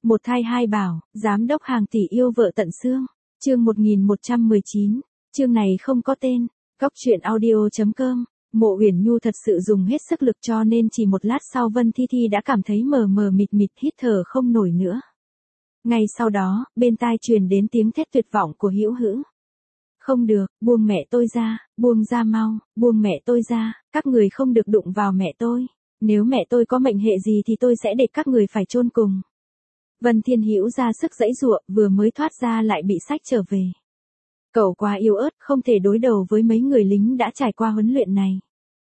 Một thai hai bảo, giám đốc hàng tỷ yêu vợ tận xương. Chương 1119. Chương này không có tên. Góc truyện audio.com. Mộ Uyển Nhu thật sự dùng hết sức lực cho nên chỉ một lát sau Vân Thi Thi đã cảm thấy mờ mờ mịt mịt hít thở không nổi nữa. Ngay sau đó, bên tai truyền đến tiếng thét tuyệt vọng của Hữu Hữu. Không được, buông mẹ tôi ra, buông ra mau, buông mẹ tôi ra, các người không được đụng vào mẹ tôi. Nếu mẹ tôi có mệnh hệ gì thì tôi sẽ để các người phải chôn cùng. Vân Thiên Hữu ra sức giãy giụa, vừa mới thoát ra lại bị xách trở về. Cậu quá yếu ớt, không thể đối đầu với mấy người lính đã trải qua huấn luyện này.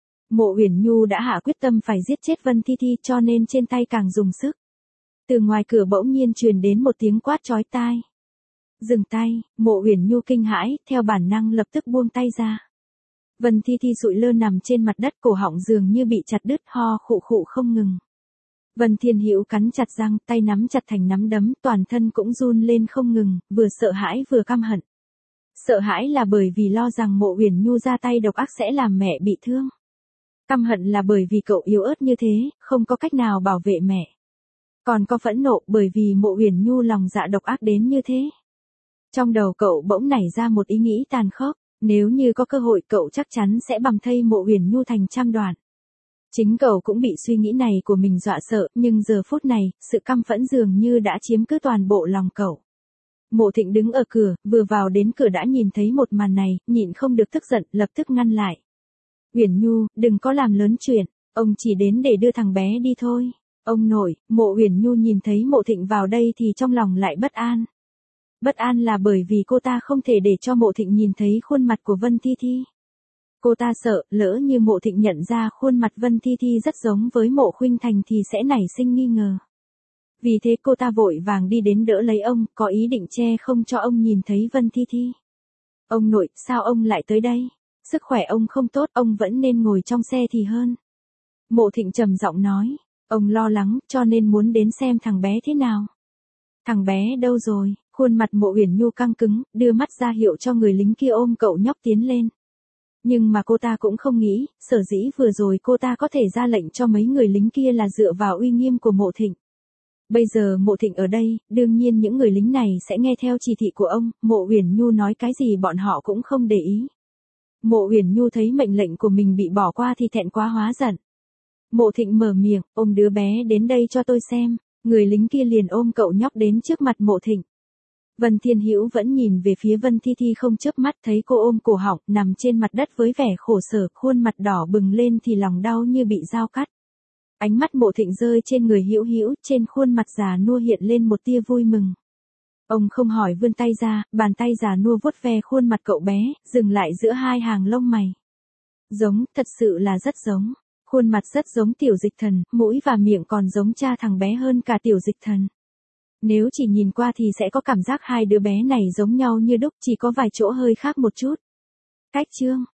Mộ Uyển Nhu đã hạ quyết tâm phải giết chết Vân Thi Thi cho nên trên tay càng dùng sức. Từ ngoài cửa bỗng nhiên truyền đến một tiếng quát chói tai. Dừng tay, Mộ Uyển Nhu kinh hãi, theo bản năng lập tức buông tay ra. Vân Thi Thi sụi lơ nằm trên mặt đất, cổ họng dường như bị chặt đứt, ho khụ khụ không ngừng. Vân Thiên Hữu cắn chặt răng, tay nắm chặt thành nắm đấm, toàn thân cũng run lên không ngừng, vừa sợ hãi vừa căm hận. Sợ hãi là bởi vì lo rằng Mộ Uyển Nhu ra tay độc ác sẽ làm mẹ bị thương. Căm hận là bởi vì cậu yếu ớt như thế, không có cách nào bảo vệ mẹ. Còn có phẫn nộ bởi vì Mộ Uyển Nhu lòng dạ độc ác đến như thế. Trong đầu cậu bỗng nảy ra một ý nghĩ tàn khốc, nếu như có cơ hội cậu chắc chắn sẽ bằm thây Mộ Uyển Nhu thành trăm đoạn. Chính cậu cũng bị suy nghĩ này của mình dọa sợ, nhưng giờ phút này, sự căm phẫn dường như đã chiếm cứ toàn bộ lòng cậu. Mộ Thịnh đứng ở cửa, vừa vào đến cửa đã nhìn thấy một màn này, nhịn không được tức giận, lập tức ngăn lại. Uyển Nhu, đừng có làm lớn chuyện, ông chỉ đến để đưa thằng bé đi thôi. Ông nội, Mộ Uyển Nhu nhìn thấy Mộ Thịnh vào đây thì trong lòng lại bất an. Bất an là bởi vì cô ta không thể để cho Mộ Thịnh nhìn thấy khuôn mặt của Vân Thi Thi. Cô ta sợ, lỡ như Mộ Thịnh nhận ra khuôn mặt Vân Thi Thi rất giống với Mộ Khuynh Thành thì sẽ nảy sinh nghi ngờ. Vì thế cô ta vội vàng đi đến đỡ lấy ông, có ý định che không cho ông nhìn thấy Vân Thi Thi. Ông nội, sao ông lại tới đây? Sức khỏe ông không tốt, ông vẫn nên ngồi trong xe thì hơn. Mộ Thịnh trầm giọng nói, ông lo lắng cho nên muốn đến xem thằng bé thế nào. Thằng bé đâu rồi? Khuôn mặt Mộ Uyển Nhu căng cứng, đưa mắt ra hiệu cho người lính kia ôm cậu nhóc tiến lên. Nhưng mà cô ta cũng không nghĩ, sở dĩ vừa rồi cô ta có thể ra lệnh cho mấy người lính kia là dựa vào uy nghiêm của Mộ Thịnh. Bây giờ Mộ Thịnh ở đây, đương nhiên những người lính này sẽ nghe theo chỉ thị của ông, Mộ Uyển Nhu nói cái gì bọn họ cũng không để ý. Mộ Uyển Nhu thấy mệnh lệnh của mình bị bỏ qua thì thẹn quá hóa giận. Mộ Thịnh mở miệng, ôm đứa bé đến đây cho tôi xem, người lính kia liền ôm cậu nhóc đến trước mặt Mộ Thịnh. Vân Thiên Hữu vẫn nhìn về phía Vân Thi Thi không chớp mắt, thấy cô ôm cổ họng, nằm trên mặt đất với vẻ khổ sở, khuôn mặt đỏ bừng lên thì lòng đau như bị dao cắt. Ánh mắt Mộ Thịnh rơi trên người Hữu Hữu, trên khuôn mặt già nua hiện lên một tia vui mừng. Ông không hỏi vươn tay ra, bàn tay già nua vuốt ve khuôn mặt cậu bé, dừng lại giữa hai hàng lông mày. Giống, thật sự là rất giống. Khuôn mặt rất giống Tiểu Dịch Thần, mũi và miệng còn giống cha thằng bé hơn cả Tiểu Dịch Thần. Nếu chỉ nhìn qua thì sẽ có cảm giác hai đứa bé này giống nhau như đúc, chỉ có vài chỗ hơi khác một chút. Cách chương.